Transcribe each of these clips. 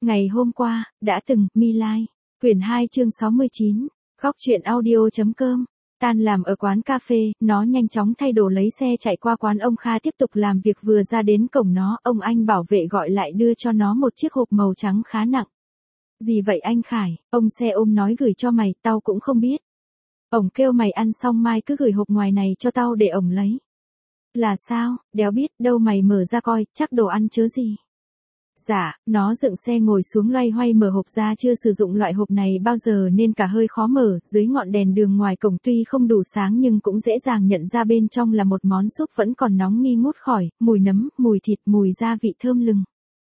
Ngày hôm qua, đã từng, My Lai. Quyển 2 chương 69. Góc truyện audio.com. Tan làm ở quán cà phê, nó nhanh chóng thay đồ lấy xe chạy qua quán ông Kha tiếp tục làm việc. Vừa ra đến cổng nó, ông anh bảo vệ gọi lại đưa cho nó một chiếc hộp màu trắng khá nặng. Gì vậy anh Khải? Ông xe ôm nói gửi cho mày, tao cũng không biết. Ổng kêu mày ăn xong mai cứ gửi hộp ngoài này cho tao để ổng lấy. Là sao? Đéo biết, đâu mày mở ra coi, chắc đồ ăn chớ gì. Dạ, nó dựng xe ngồi xuống loay hoay mở hộp ra, chưa sử dụng loại hộp này bao giờ nên cả hơi khó mở. Dưới ngọn đèn đường ngoài cổng tuy không đủ sáng nhưng cũng dễ dàng nhận ra bên trong là một món súp vẫn còn nóng nghi ngút khỏi, mùi nấm, mùi thịt, mùi gia vị thơm lừng.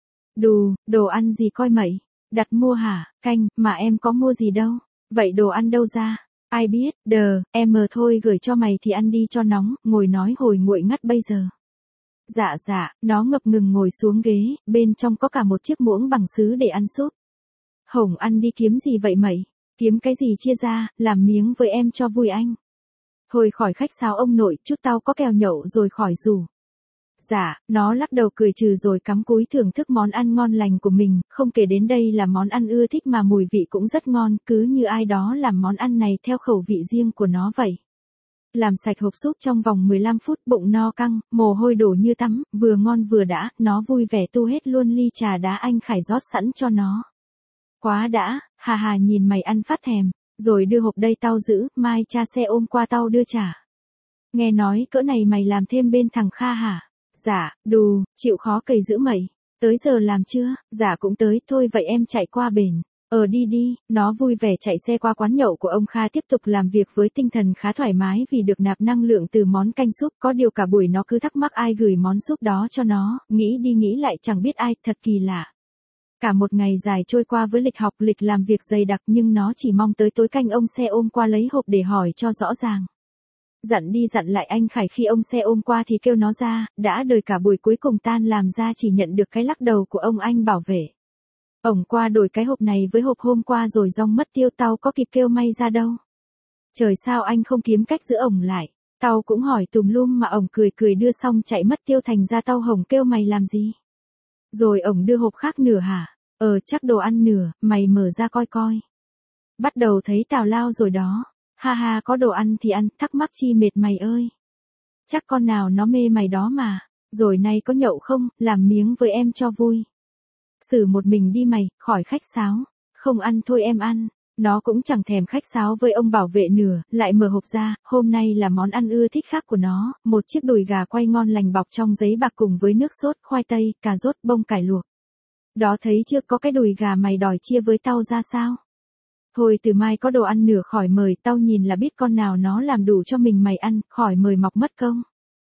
Đồ ăn gì coi mậy? Đặt mua hả? Canh, mà em có mua gì đâu. Vậy đồ ăn đâu ra? Ai biết, em thôi gửi cho mày thì ăn đi cho nóng, ngồi nói hồi nguội ngắt bây giờ. Dạ, nó ngập ngừng ngồi xuống ghế, bên trong có cả một chiếc muỗng bằng sứ để ăn súp. Hổng ăn đi kiếm gì vậy mậy? Kiếm cái gì chia ra, làm miếng với em cho vui anh. Thôi khỏi khách sáo ông nội, chút tao có kèo nhậu rồi khỏi rủ. Dạ, nó lắc đầu cười trừ rồi cắm cúi thưởng thức món ăn ngon lành của mình, không kể đến đây là món ăn ưa thích mà mùi vị cũng rất ngon, cứ như ai đó làm món ăn này theo khẩu vị riêng của nó vậy. Làm sạch hộp súp trong vòng 15 phút, bụng no căng, mồ hôi đổ như tắm, vừa ngon vừa đã, nó vui vẻ tu hết luôn ly trà đá anh Khải rót sẵn cho nó. Quá đã, hà nhìn mày ăn phát thèm, rồi đưa hộp đây tao giữ, mai cha xe ôm qua tao đưa trả. Nghe nói cỡ này mày làm thêm bên thằng Kha hả? Dạ, chịu khó cày giữ mày. Tới giờ làm chưa? Dạ cũng tới, thôi vậy em chạy qua bển. Đi, nó vui vẻ chạy xe qua quán nhậu của ông Kha tiếp tục làm việc với tinh thần khá thoải mái vì được nạp năng lượng từ món canh súp. Có điều cả buổi nó cứ thắc mắc ai gửi món súp đó cho nó, nghĩ đi nghĩ lại chẳng biết ai, thật kỳ lạ. Cả một ngày dài trôi qua với lịch học lịch làm việc dày đặc nhưng nó chỉ mong tới tối canh ông xe ôm qua lấy hộp để hỏi cho rõ ràng. Dặn đi dặn lại anh Khải khi ông xe ôm qua thì kêu nó ra, đã đời cả buổi cuối cùng tan làm ra chỉ nhận được cái lắc đầu của ông anh bảo vệ. Ổng qua đổi cái hộp này với hộp hôm qua rồi rong mất tiêu, tao có kịp kêu may ra đâu. Trời sao anh không kiếm cách giữ ổng lại, tao cũng hỏi tùm lum mà ổng cười đưa xong chạy mất tiêu, thành ra tao hổng kêu mày làm gì. Rồi ổng đưa hộp khác nửa hả? Chắc đồ ăn nửa, mày mở ra coi coi. Bắt đầu thấy tào lao rồi đó. Ha có đồ ăn thì ăn, thắc mắc chi mệt mày ơi. Chắc con nào nó mê mày đó mà. Rồi nay có nhậu không, làm miếng với em cho vui. Xử một mình đi mày, khỏi khách sáo. Không ăn thôi em ăn. Nó cũng chẳng thèm khách sáo với ông bảo vệ nửa, lại mở hộp ra, hôm nay là món ăn ưa thích khác của nó, một chiếc đùi gà quay ngon lành bọc trong giấy bạc cùng với nước sốt, khoai tây, cà rốt, bông cải luộc. Đó thấy chưa, có cái đùi gà mày đòi chia với tao ra sao? Thôi từ mai có đồ ăn nửa khỏi mời, tao nhìn là biết con nào nó làm đủ cho mình mày ăn, khỏi mời mọc mất công.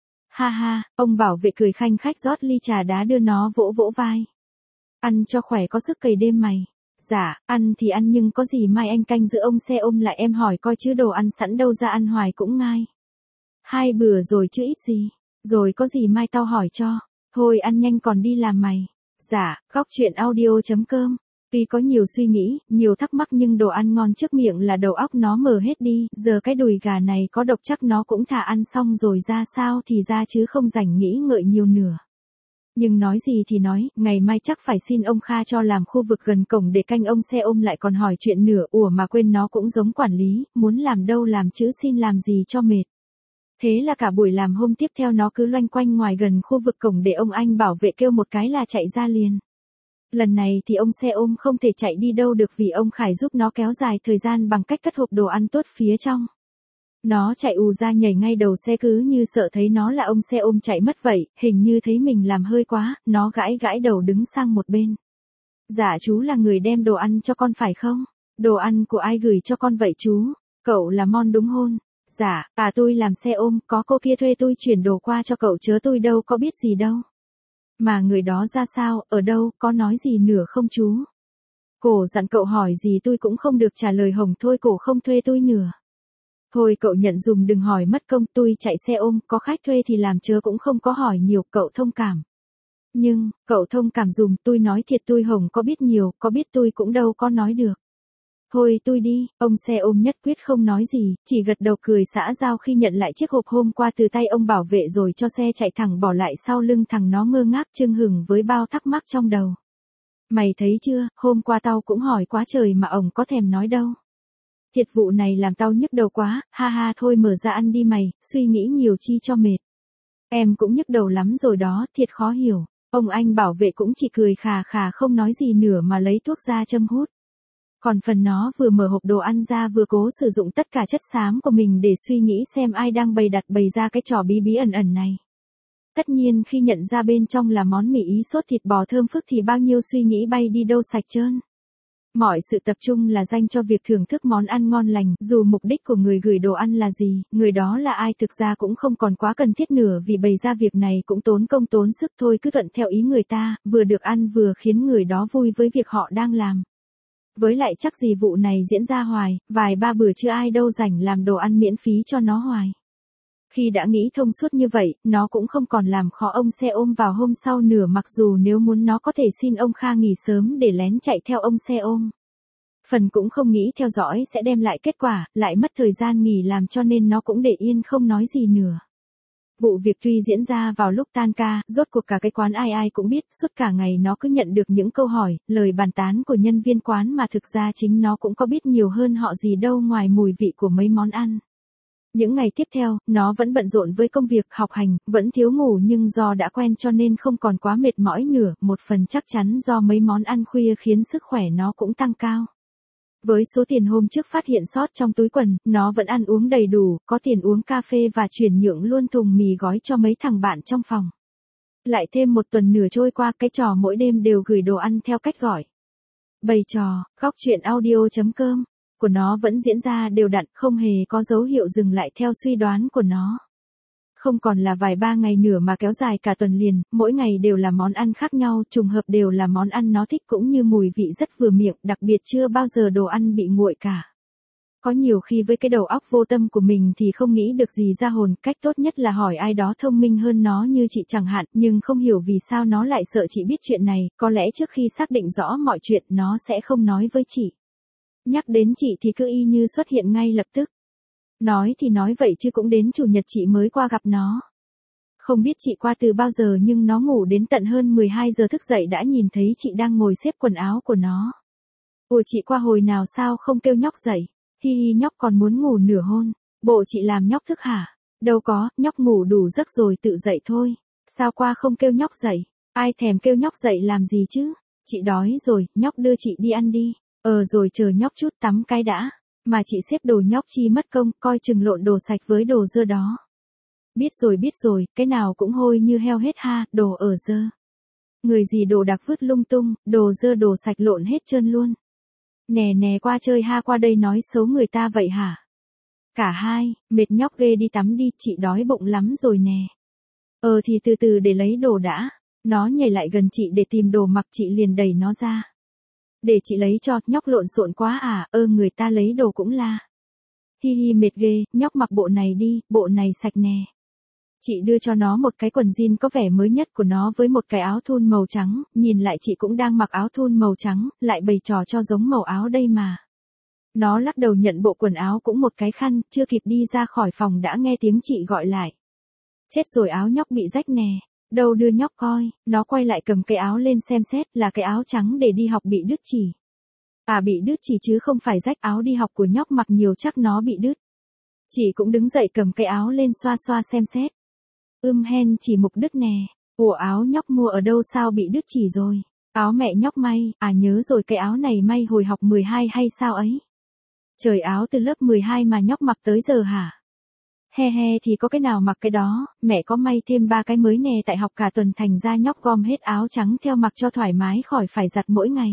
Ha, ông bảo vệ cười khanh khách rót ly trà đá đưa nó vỗ vai. Ăn cho khỏe có sức cày đêm mày. Dạ, ăn thì ăn nhưng có gì mai anh canh giữ ông xe ôm lại em hỏi coi chứ đồ ăn sẵn đâu ra ăn hoài cũng ngai. 2 bữa rồi chứ ít gì. Rồi có gì mai tao hỏi cho. Thôi ăn nhanh còn đi làm mày. Dạ, góc truyện audio.com. Tuy có nhiều suy nghĩ, nhiều thắc mắc nhưng đồ ăn ngon trước miệng là đầu óc nó mở hết đi, giờ cái đùi gà này có độc chắc nó cũng thả ăn xong rồi ra sao thì ra chứ không rảnh nghĩ ngợi nhiều nữa. Nhưng nói gì thì nói, ngày mai chắc phải xin ông Kha cho làm khu vực gần cổng để canh ông xe ôm lại còn hỏi chuyện nửa, mà quên nó cũng giống quản lý, muốn làm đâu làm chứ xin làm gì cho mệt. Thế là cả buổi làm hôm tiếp theo nó cứ loanh quanh ngoài gần khu vực cổng để ông anh bảo vệ kêu một cái là chạy ra liền. Lần này thì ông xe ôm không thể chạy đi đâu được vì ông Khải giúp nó kéo dài thời gian bằng cách cất hộp đồ ăn tốt phía trong. Nó chạy ù ra nhảy ngay đầu xe cứ như sợ thấy nó là ông xe ôm chạy mất vậy, hình như thấy mình làm hơi quá, nó gãi đầu đứng sang một bên. Dạ chú là người đem đồ ăn cho con phải không? Đồ ăn của ai gửi cho con vậy chú? Cậu là Mon đúng hôn? Dạ, tôi làm xe ôm, có cô kia thuê tôi chuyển đồ qua cho cậu chớ tôi đâu có biết gì đâu. Mà người đó ra sao, ở đâu, có nói gì nữa không chú? Cổ dặn cậu hỏi gì tôi cũng không được trả lời hồng thôi cổ không thuê tôi nữa. Thôi cậu nhận dùm đừng hỏi mất công, tôi chạy xe ôm, có khách thuê thì làm chớ cũng không có hỏi nhiều, cậu thông cảm. Nhưng, cậu thông cảm dùm, tôi nói thiệt tôi hồng có biết nhiều, có biết tôi cũng đâu có nói được. Thôi tôi đi, ông xe ôm nhất quyết không nói gì, chỉ gật đầu cười xã giao khi nhận lại chiếc hộp hôm qua từ tay ông bảo vệ rồi cho xe chạy thẳng bỏ lại sau lưng thằng nó ngơ ngác chưng hửng với bao thắc mắc trong đầu. Mày thấy chưa, hôm qua tao cũng hỏi quá trời mà ổng có thèm nói đâu. Thiệt vụ này làm tao nhức đầu quá, ha ha thôi mở ra ăn đi mày, suy nghĩ nhiều chi cho mệt. Em cũng nhức đầu lắm rồi đó, thiệt khó hiểu. Ông anh bảo vệ cũng chỉ cười khà khà không nói gì nữa mà lấy thuốc ra châm hút. Còn phần nó vừa mở hộp đồ ăn ra vừa cố sử dụng tất cả chất xám của mình để suy nghĩ xem ai đang bày ra cái trò bí bí ẩn ẩn này. Tất nhiên khi nhận ra bên trong là món mì ý sốt thịt bò thơm phức thì bao nhiêu suy nghĩ bay đi đâu sạch trơn. Mọi sự tập trung là dành cho việc thưởng thức món ăn ngon lành, dù mục đích của người gửi đồ ăn là gì, người đó là ai thực ra cũng không còn quá cần thiết nữa vì bày ra việc này cũng tốn công tốn sức thôi, cứ thuận theo ý người ta, vừa được ăn vừa khiến người đó vui với việc họ đang làm. Với lại chắc gì vụ này diễn ra hoài, vài ba bữa chưa ai đâu rảnh làm đồ ăn miễn phí cho nó hoài. Khi đã nghĩ thông suốt như vậy, nó cũng không còn làm khó ông xe ôm vào hôm sau nữa, mặc dù nếu muốn nó có thể xin ông Kha nghỉ sớm để lén chạy theo ông xe ôm. Phần cũng không nghĩ theo dõi sẽ đem lại kết quả, lại mất thời gian nghỉ làm cho nên nó cũng để yên không nói gì nữa. Vụ việc tuy diễn ra vào lúc tan ca, rốt cuộc cả cái quán ai ai cũng biết, suốt cả ngày nó cứ nhận được những câu hỏi, lời bàn tán của nhân viên quán mà thực ra chính nó cũng có biết nhiều hơn họ gì đâu ngoài mùi vị của mấy món ăn. Những ngày tiếp theo, nó vẫn bận rộn với công việc, học hành, vẫn thiếu ngủ nhưng do đã quen cho nên không còn quá mệt mỏi nữa, một phần chắc chắn do mấy món ăn khuya khiến sức khỏe nó cũng tăng cao. Với số tiền hôm trước phát hiện sót trong túi quần, nó vẫn ăn uống đầy đủ, có tiền uống cà phê và chuyển nhượng luôn thùng mì gói cho mấy thằng bạn trong phòng. Lại thêm một tuần nửa trôi qua, cái trò mỗi đêm đều gửi đồ ăn theo cách gọi. Bày trò, góc chuyện audio.com của nó vẫn diễn ra đều đặn, không hề có dấu hiệu dừng lại theo suy đoán của nó. Không còn là vài ba ngày nữa mà kéo dài cả tuần liền, mỗi ngày đều là món ăn khác nhau, trùng hợp đều là món ăn nó thích cũng như mùi vị rất vừa miệng, đặc biệt chưa bao giờ đồ ăn bị nguội cả. Có nhiều khi với cái đầu óc vô tâm của mình thì không nghĩ được gì ra hồn, cách tốt nhất là hỏi ai đó thông minh hơn nó như chị chẳng hạn, nhưng không hiểu vì sao nó lại sợ chị biết chuyện này, có lẽ trước khi xác định rõ mọi chuyện nó sẽ không nói với chị. Nhắc đến chị thì cứ y như xuất hiện ngay lập tức. Nói thì nói vậy chứ cũng đến chủ nhật chị mới qua gặp nó. Không biết chị qua từ bao giờ nhưng nó ngủ đến tận hơn 12 giờ thức dậy đã nhìn thấy chị đang ngồi xếp quần áo của nó. Ủa chị qua hồi nào sao không kêu nhóc dậy? Hi hi nhóc còn muốn ngủ nửa hôn. Bộ chị làm nhóc thức hả? Đâu có, nhóc ngủ đủ giấc rồi tự dậy thôi. Sao qua không kêu nhóc dậy? Ai thèm kêu nhóc dậy làm gì chứ? Chị đói rồi, nhóc đưa chị đi ăn đi. Rồi chờ nhóc chút tắm cái đã. Mà chị xếp đồ nhóc chi mất công, coi chừng lộn đồ sạch với đồ dơ đó. Biết rồi, cái nào cũng hôi như heo hết ha, đồ ở dơ. Người gì đồ đặc vứt lung tung, đồ dơ đồ sạch lộn hết trơn luôn. Nè qua chơi ha, qua đây nói xấu người ta vậy hả? Cả hai, mệt nhóc ghê, đi tắm đi, chị đói bụng lắm rồi nè. Thì từ từ để lấy đồ đã. Nó nhảy lại gần chị để tìm đồ mặc, chị liền đẩy nó ra. Để chị lấy cho, nhóc lộn xộn quá à, người ta lấy đồ cũng la. Hi hi mệt ghê, nhóc mặc bộ này đi, bộ này sạch nè. Chị đưa cho nó một cái quần jean có vẻ mới nhất của nó với một cái áo thun màu trắng, nhìn lại chị cũng đang mặc áo thun màu trắng, lại bày trò cho giống màu áo đây mà. Nó lắc đầu nhận bộ quần áo cũng một cái khăn, chưa kịp đi ra khỏi phòng đã nghe tiếng chị gọi lại. Chết rồi, áo nhóc bị rách nè. Đâu đưa nhóc coi, nó quay lại cầm cái áo lên xem xét, là cái áo trắng để đi học bị đứt chỉ. À bị đứt chỉ chứ không phải rách, áo đi học của nhóc mặc nhiều chắc nó bị đứt. Chị cũng đứng dậy cầm cái áo lên xoa xoa xem xét. Hen chỉ mục đứt nè. Ủa áo nhóc mua ở đâu sao bị đứt chỉ rồi? Áo mẹ nhóc may, à nhớ rồi, cái áo này may hồi học 12 hay sao ấy? Trời, áo từ lớp 12 mà nhóc mặc tới giờ hả? He thì có cái nào mặc cái đó, mẹ có may thêm 3 cái mới nè, tại học cả tuần thành ra nhóc gom hết áo trắng theo mặc cho thoải mái khỏi phải giặt mỗi ngày.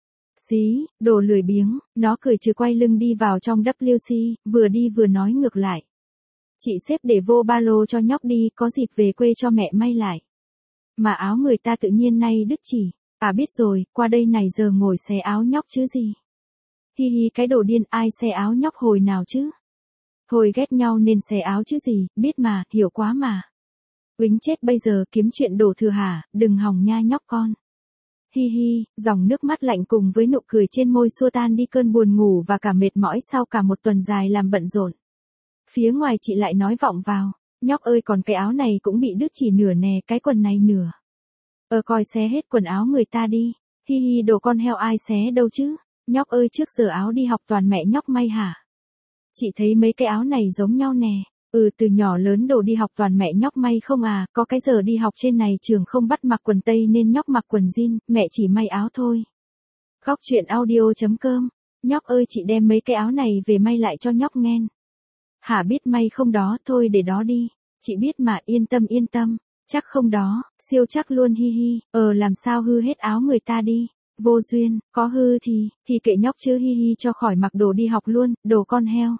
Xí, đồ lười biếng, nó cười trừ quay lưng đi vào trong WC, vừa đi vừa nói ngược lại. Chị xếp để vô ba lô cho nhóc đi, có dịp về quê cho mẹ may lại. Mà áo người ta tự nhiên nay đứt chỉ, à biết rồi, qua đây này giờ ngồi xé áo nhóc chứ gì. Hi hi cái đồ điên, ai xé áo nhóc hồi nào chứ. Thôi ghét nhau nên xé áo chứ gì, biết mà, hiểu quá mà. Uýnh chết, bây giờ kiếm chuyện đổ thừa hả, đừng hòng nha nhóc con. Hi hi, dòng nước mắt lạnh cùng với nụ cười trên môi xua tan đi cơn buồn ngủ và cả mệt mỏi sau cả một tuần dài làm bận rộn. Phía ngoài chị lại nói vọng vào, nhóc ơi còn cái áo này cũng bị đứt chỉ nửa nè, cái quần này nửa. Coi xé hết quần áo người ta đi. Hi hi, đồ con heo ai xé đâu chứ? Nhóc ơi, trước giờ áo đi học toàn mẹ nhóc may hả? Chị thấy mấy cái áo này giống nhau nè. Từ nhỏ lớn đồ đi học toàn mẹ nhóc may không à, có cái giờ đi học trên này trường không bắt mặc quần tây nên nhóc mặc quần jean, mẹ chỉ may áo thôi. Góc truyện audio.com. Nhóc ơi, chị đem mấy cái áo này về may lại cho nhóc nghe. Hả, biết may không đó, thôi để đó đi. Chị biết mà, yên tâm. Chắc không đó, siêu chắc luôn, hi hi. Làm sao hư hết áo người ta đi. Vô duyên, có hư thì kệ nhóc chứ, hi hi, cho khỏi mặc đồ đi học luôn, đồ con heo.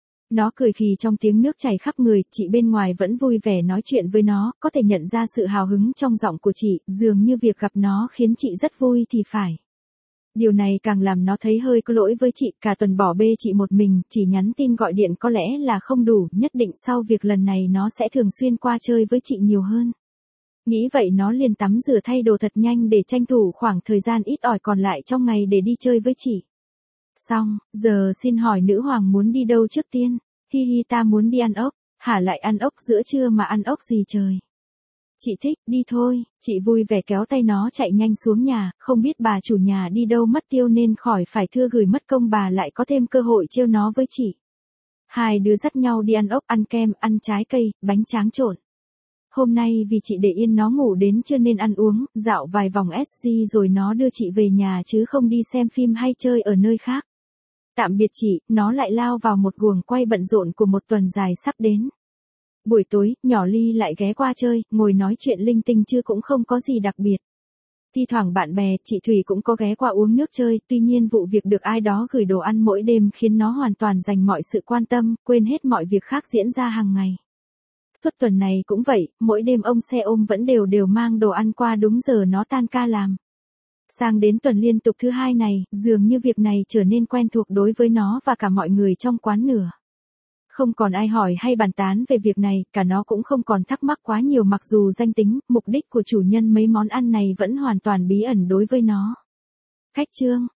Nó cười khì trong tiếng nước chảy khắp người, chị bên ngoài vẫn vui vẻ nói chuyện với nó, có thể nhận ra sự hào hứng trong giọng của chị, dường như việc gặp nó khiến chị rất vui thì phải. Điều này càng làm nó thấy hơi có lỗi với chị, cả tuần bỏ bê chị một mình, chỉ nhắn tin gọi điện có lẽ là không đủ, nhất định sau việc lần này nó sẽ thường xuyên qua chơi với chị nhiều hơn. Nghĩ vậy nó liền tắm rửa thay đồ thật nhanh để tranh thủ khoảng thời gian ít ỏi còn lại trong ngày để đi chơi với chị. Xong, giờ xin hỏi nữ hoàng muốn đi đâu trước tiên? Hi hi, ta muốn đi ăn ốc. Hả, lại ăn ốc giữa trưa mà ăn ốc gì trời? Chị thích, đi thôi. Chị vui vẻ kéo tay nó chạy nhanh xuống nhà, không biết bà chủ nhà đi đâu mất tiêu nên khỏi phải thưa gửi mất công bà lại có thêm cơ hội trêu nó với chị. Hai đứa dắt nhau đi ăn ốc, ăn kem, ăn trái cây, bánh tráng trộn. Hôm nay vì chị để yên nó ngủ đến trưa nên ăn uống, dạo vài vòng SC rồi nó đưa chị về nhà chứ không đi xem phim hay chơi ở nơi khác. Tạm biệt chị, nó lại lao vào một guồng quay bận rộn của một tuần dài sắp đến. Buổi tối, nhỏ Ly lại ghé qua chơi, ngồi nói chuyện linh tinh chứ cũng không có gì đặc biệt. Thi thoảng bạn bè, chị Thủy cũng có ghé qua uống nước chơi, tuy nhiên vụ việc được ai đó gửi đồ ăn mỗi đêm khiến nó hoàn toàn dành mọi sự quan tâm, quên hết mọi việc khác diễn ra hàng ngày. Suốt tuần này cũng vậy, mỗi đêm ông xe ôm vẫn đều mang đồ ăn qua đúng giờ nó tan ca làm. Sang đến tuần liên tục thứ hai này, dường như việc này trở nên quen thuộc đối với nó và cả mọi người trong quán nữa. Không còn ai hỏi hay bàn tán về việc này, cả nó cũng không còn thắc mắc quá nhiều mặc dù danh tính, mục đích của chủ nhân mấy món ăn này vẫn hoàn toàn bí ẩn đối với nó. Cách chương